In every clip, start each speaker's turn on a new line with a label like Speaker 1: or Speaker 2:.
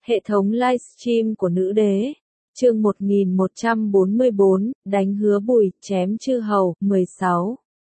Speaker 1: Hệ thống livestream của nữ đế. Chương 1144, đánh hứa Bùi, chém chư hầu, 16.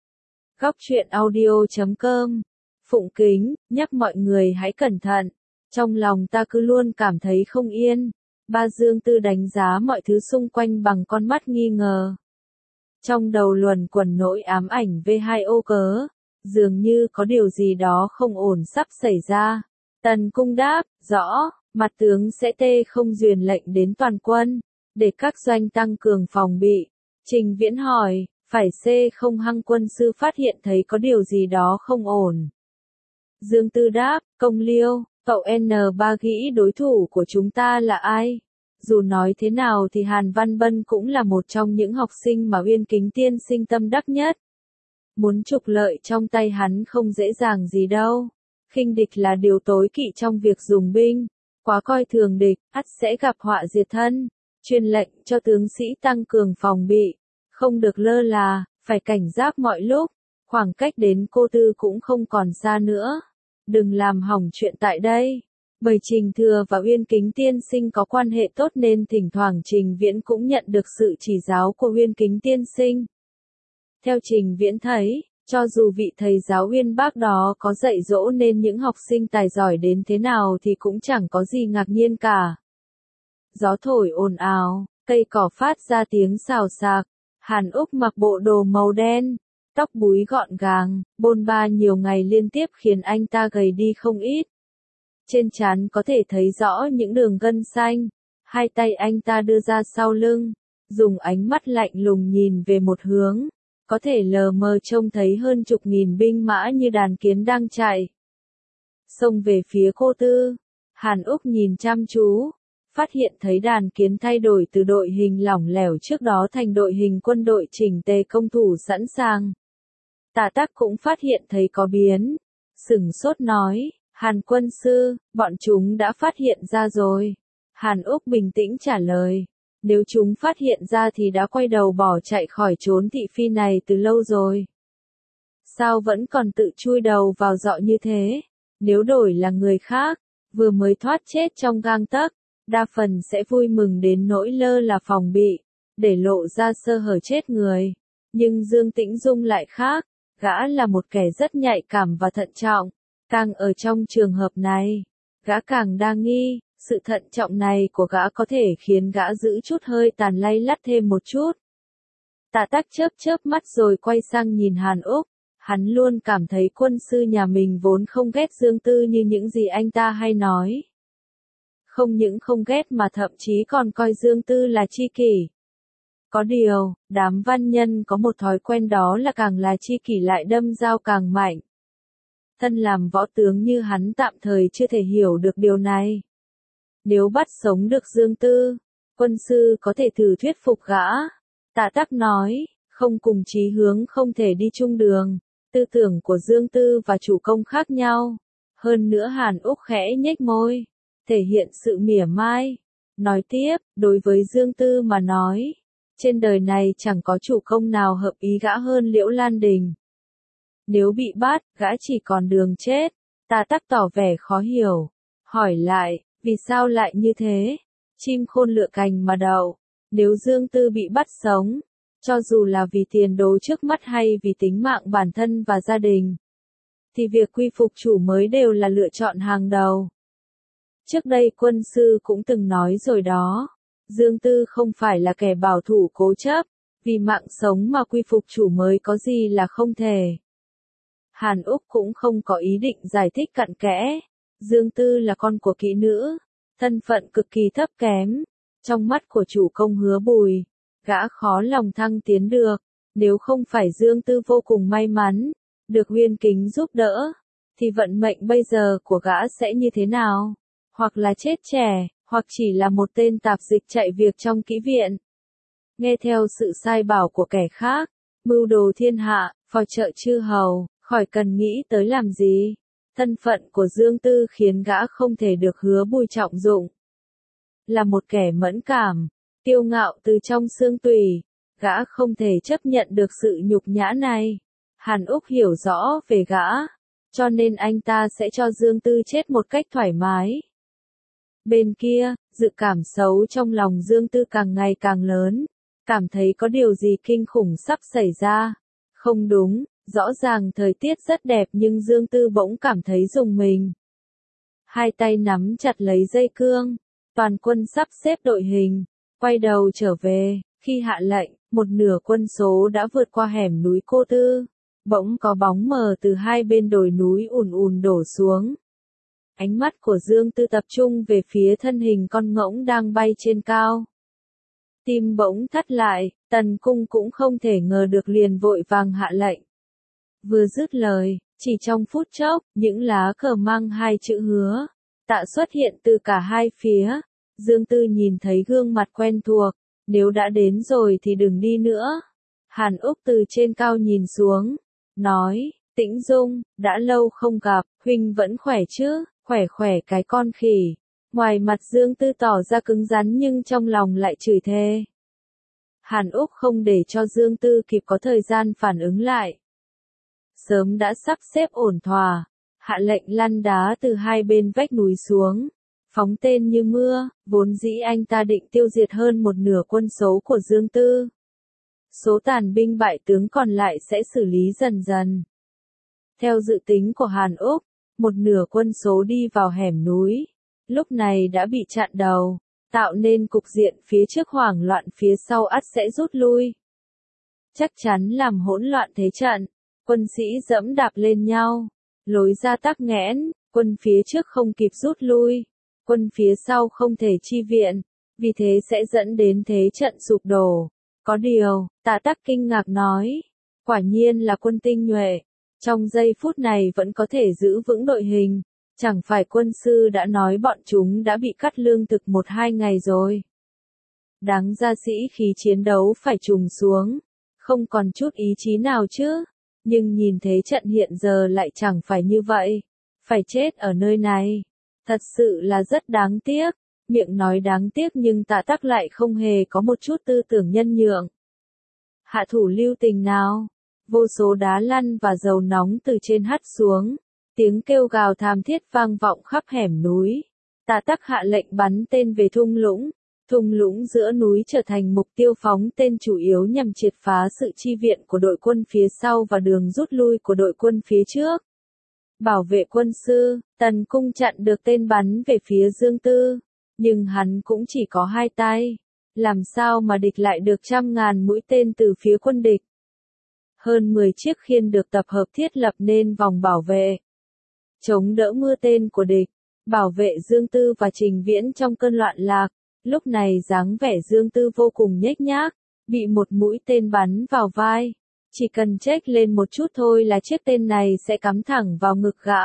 Speaker 1: Góc truyện audio.com. Phụng Kính, nhắc mọi người hãy cẩn thận. Trong lòng ta cứ luôn cảm thấy không yên. Ba Dương Tư đánh giá mọi thứ xung quanh bằng con mắt nghi ngờ. Trong đầu luẩn quẩn nỗi ám ảnh V2O cớ. Dường như có điều gì đó không ổn sắp xảy ra. Tần Cung đáp, rõ. Mặt tướng sẽ không duyên lệnh đến toàn quân, để các doanh tăng cường phòng bị. Trình Viễn hỏi, phải không hăng quân sư phát hiện thấy có điều gì đó không ổn. Dương Tư đáp, Công Liêu, cậu N3 nghĩ đối thủ của chúng ta là ai? Dù nói thế nào thì Hàn Văn Bân cũng là một trong những học sinh mà Uyên Kính tiên sinh tâm đắc nhất. Muốn trục lợi trong tay hắn không dễ dàng gì đâu. Khinh địch là điều tối kỵ trong việc dùng binh. Quá coi thường địch, ắt sẽ gặp họa diệt thân. Truyền lệnh cho tướng sĩ tăng cường phòng bị. Không được lơ là, phải cảnh giác mọi lúc. Khoảng cách đến Cô Tư cũng không còn xa nữa. Đừng làm hỏng chuyện tại đây. Bởi Trình Thừa và Uyên Kính tiên sinh có quan hệ tốt nên thỉnh thoảng Trình Viễn cũng nhận được sự chỉ giáo của Uyên Kính tiên sinh. Theo Trình Viễn thấy, cho dù vị thầy giáo uyên bác đó có dạy dỗ nên những học sinh tài giỏi đến thế nào thì cũng chẳng có gì ngạc nhiên cả. Gió thổi ồn ào, cây cỏ phát ra tiếng xào xạc. Hàn Úc mặc bộ đồ màu đen, tóc búi gọn gàng, bôn ba nhiều ngày liên tiếp khiến anh ta gầy đi không ít. Trên trán có thể thấy rõ những đường gân xanh. Hai tay anh ta đưa ra sau lưng, dùng ánh mắt lạnh lùng nhìn về một hướng. Có thể lờ mờ trông thấy hơn chục nghìn binh mã như đàn kiến đang chạy. Xông về phía Cô Tư. Hàn Úc nhìn chăm chú, phát hiện thấy đàn kiến thay đổi từ đội hình lỏng lẻo trước đó thành đội hình quân đội chỉnh tề công thủ sẵn sàng. Tả Tắc cũng phát hiện thấy có biến. Sửng sốt nói, Hàn quân sư, bọn chúng đã phát hiện ra rồi. Hàn Úc bình tĩnh trả lời. Nếu chúng phát hiện ra thì đã quay đầu bỏ chạy khỏi trốn thị phi này từ lâu rồi. Sao vẫn còn tự chui đầu vào dọ như thế? Nếu đổi là người khác, vừa mới thoát chết trong gang tấc, đa phần sẽ vui mừng đến nỗi lơ là phòng bị, để lộ ra sơ hở chết người. Nhưng Dương Tĩnh Dung lại khác, gã là một kẻ rất nhạy cảm và thận trọng. Càng ở trong trường hợp này, gã càng đa nghi. Sự thận trọng này của gã có thể khiến gã giữ chút hơi tàn lay lắt thêm một chút. Tả Tắc chớp mắt rồi quay sang nhìn Hàn Úc. Hắn luôn cảm thấy quân sư nhà mình vốn không ghét Dương Tư như những gì anh ta hay nói. Không những không ghét mà thậm chí còn coi Dương Tư là tri kỷ. Có điều, đám văn nhân có một thói quen đó là càng là tri kỷ lại đâm dao càng mạnh. Thân làm võ tướng như hắn tạm thời chưa thể hiểu được điều này. Nếu bắt sống được Dương Tư, quân sư có thể thử thuyết phục gã. Tả Tắc nói, không cùng chí hướng không thể đi chung đường. Tư tưởng của Dương Tư và chủ công khác nhau. Hơn nữa Hàn Úc khẽ nhếch môi, thể hiện sự mỉa mai. Nói tiếp, đối với Dương Tư mà nói, trên đời này chẳng có chủ công nào hợp ý gã hơn Liễu Lan Đình. Nếu bị bắt, gã chỉ còn đường chết. Tả Tắc tỏ vẻ khó hiểu, hỏi lại. Vì sao lại như thế? Chim khôn lựa cành mà đậu. Nếu Dương Tư bị bắt sống, cho dù là vì tiền đồ trước mắt hay vì tính mạng bản thân và gia đình, thì việc quy phục chủ mới đều là lựa chọn hàng đầu. Trước đây quân sư cũng từng nói rồi đó. Dương Tư không phải là kẻ bảo thủ cố chấp, vì mạng sống mà quy phục chủ mới có gì là không thể. Hàn Úc cũng không có ý định giải thích cặn kẽ. Dương Tư là con của kỹ nữ, thân phận cực kỳ thấp kém. Trong mắt của chủ công Hứa Bùi, gã khó lòng thăng tiến được. Nếu không phải Dương Tư vô cùng may mắn, được Uyên Kính giúp đỡ, thì vận mệnh bây giờ của gã sẽ như thế nào? Hoặc là chết trẻ, hoặc chỉ là một tên tạp dịch chạy việc trong kỹ viện. Nghe theo sự sai bảo của kẻ khác, mưu đồ thiên hạ, phò trợ chư hầu, khỏi cần nghĩ tới làm gì. Thân phận của Dương Tư khiến gã không thể được Hứa Bùi trọng dụng. Là một kẻ mẫn cảm, kiêu ngạo từ trong xương tủy, gã không thể chấp nhận được sự nhục nhã này. Hàn Úc hiểu rõ về gã, cho nên anh ta sẽ cho Dương Tư chết một cách thoải mái. Bên kia, dự cảm xấu trong lòng Dương Tư càng ngày càng lớn, cảm thấy có điều gì kinh khủng sắp xảy ra. Không đúng, rõ ràng thời tiết rất đẹp nhưng Dương Tư bỗng cảm thấy rùng mình. Hai tay nắm chặt lấy dây cương, toàn quân sắp xếp đội hình, quay đầu trở về, khi hạ lệnh, một nửa quân số đã vượt qua hẻm núi Cô Tư. Bỗng có bóng mờ từ hai bên đồi núi ùn ùn đổ xuống. Ánh mắt của Dương Tư tập trung về phía thân hình con ngỗng đang bay trên cao. Tim bỗng thắt lại, Tần Cung cũng không thể ngờ được liền vội vàng hạ lệnh. Vừa dứt lời, chỉ trong phút chốc, những lá cờ mang hai chữ hứa, tạ xuất hiện từ cả hai phía. Dương Tư nhìn thấy gương mặt quen thuộc, nếu đã đến rồi thì đừng đi nữa. Hàn Úc từ trên cao nhìn xuống, nói, Tĩnh Dung, đã lâu không gặp, huynh vẫn khỏe chứ, khỏe cái con khỉ. Ngoài mặt Dương Tư tỏ ra cứng rắn nhưng trong lòng lại chửi thề. Hàn Úc không để cho Dương Tư kịp có thời gian phản ứng lại. Sớm đã sắp xếp ổn thỏa, hạ lệnh lăn đá từ hai bên vách núi xuống, phóng tên như mưa, vốn dĩ anh ta định tiêu diệt hơn một nửa quân số của Dương Tư. Số tàn binh bại tướng còn lại sẽ xử lý dần dần. Theo dự tính của Hàn Úc, một nửa quân số đi vào hẻm núi, lúc này đã bị chặn đầu, tạo nên cục diện phía trước hoảng loạn phía sau ắt sẽ rút lui. Chắc chắn làm hỗn loạn thế trận, quân sĩ dẫm đạp lên nhau, lối ra tắc nghẽn, quân phía trước không kịp rút lui, quân phía sau không thể chi viện, vì thế sẽ dẫn đến thế trận sụp đổ. Có điều, Tạ Tắc kinh ngạc nói, quả nhiên là quân tinh nhuệ, trong giây phút này vẫn có thể giữ vững đội hình, chẳng phải quân sư đã nói bọn chúng đã bị cắt lương thực 1-2 ngày rồi. Đáng ra sĩ khí chiến đấu phải trùng xuống, không còn chút ý chí nào chứ, nhưng nhìn thế trận hiện giờ lại chẳng phải như vậy, phải chết ở nơi này, thật sự là rất đáng tiếc. Miệng nói đáng tiếc nhưng Tạ Tắc lại không hề có một chút tư tưởng nhân nhượng. Hạ thủ lưu tình nào, vô số đá lăn và dầu nóng từ trên hắt xuống, tiếng kêu gào thảm thiết vang vọng khắp hẻm núi. Tạ Tắc hạ lệnh bắn tên về thung lũng giữa núi trở thành mục tiêu phóng tên chủ yếu nhằm triệt phá sự chi viện của đội quân phía sau và đường rút lui của đội quân phía trước. Bảo vệ quân sư, Tần Cung chặn được tên bắn về phía Dương Tư. Nhưng hắn cũng chỉ có hai tay, làm sao mà địch lại được trăm ngàn mũi tên từ phía quân địch. Hơn 10 chiếc khiên được tập hợp thiết lập nên vòng bảo vệ, chống đỡ mưa tên của địch, bảo vệ Dương Tư và Trình Viễn trong cơn loạn lạc. Lúc này dáng vẻ Dương Tư vô cùng nhếch nhác, bị một mũi tên bắn vào vai, chỉ cần chếch lên một chút thôi là chiếc tên này sẽ cắm thẳng vào ngực gã.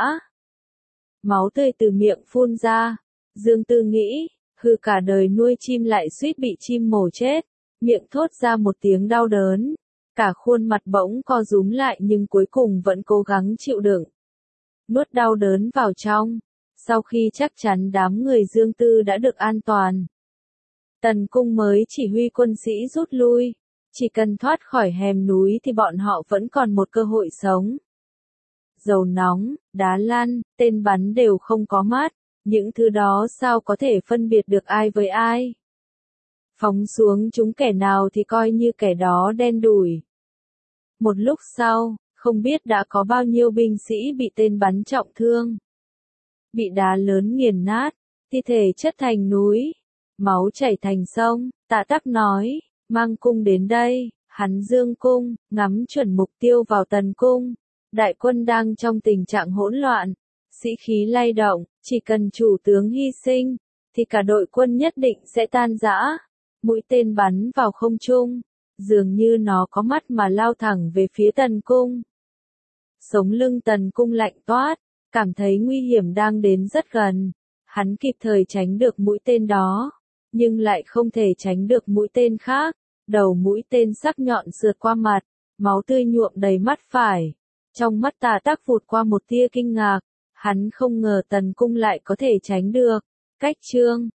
Speaker 1: Máu tươi từ miệng phun ra. Dương Tư nghĩ, hư cả đời nuôi chim lại suýt bị chim mổ chết, miệng thốt ra một tiếng đau đớn, cả khuôn mặt bỗng co rúm lại nhưng cuối cùng vẫn cố gắng chịu đựng. Nuốt đau đớn vào trong, sau khi chắc chắn đám người Dương Tư đã được an toàn. Tần Cung mới chỉ huy quân sĩ rút lui, chỉ cần thoát khỏi hẻm núi thì bọn họ vẫn còn một cơ hội sống. Dầu nóng, đá lăn, tên bắn đều không có mắt. Những thứ đó sao có thể phân biệt được ai với ai? Phóng xuống chúng kẻ nào thì coi như kẻ đó đen đủi. Một lúc sau, không biết đã có bao nhiêu binh sĩ bị tên bắn trọng thương. Bị đá lớn nghiền nát, thi thể chất thành núi, máu chảy thành sông. Tạ Tắc nói, mang cung đến đây, hắn dương cung, ngắm chuẩn mục tiêu vào Tần Cung. Đại quân đang trong tình trạng hỗn loạn. Sĩ khí lay động, chỉ cần chủ tướng hy sinh, thì cả đội quân nhất định sẽ tan rã. Mũi tên bắn vào không trung, dường như nó có mắt mà lao thẳng về phía Tần Cung. Sống lưng Tần Cung lạnh toát, cảm thấy nguy hiểm đang đến rất gần. Hắn kịp thời tránh được mũi tên đó, nhưng lại không thể tránh được mũi tên khác. Đầu mũi tên sắc nhọn sượt qua mặt, máu tươi nhuộm đầy mắt phải. Trong mắt Tạ Tắc vụt qua một tia kinh ngạc. Hắn không ngờ Tần Cung lại có thể tránh được. Cách chương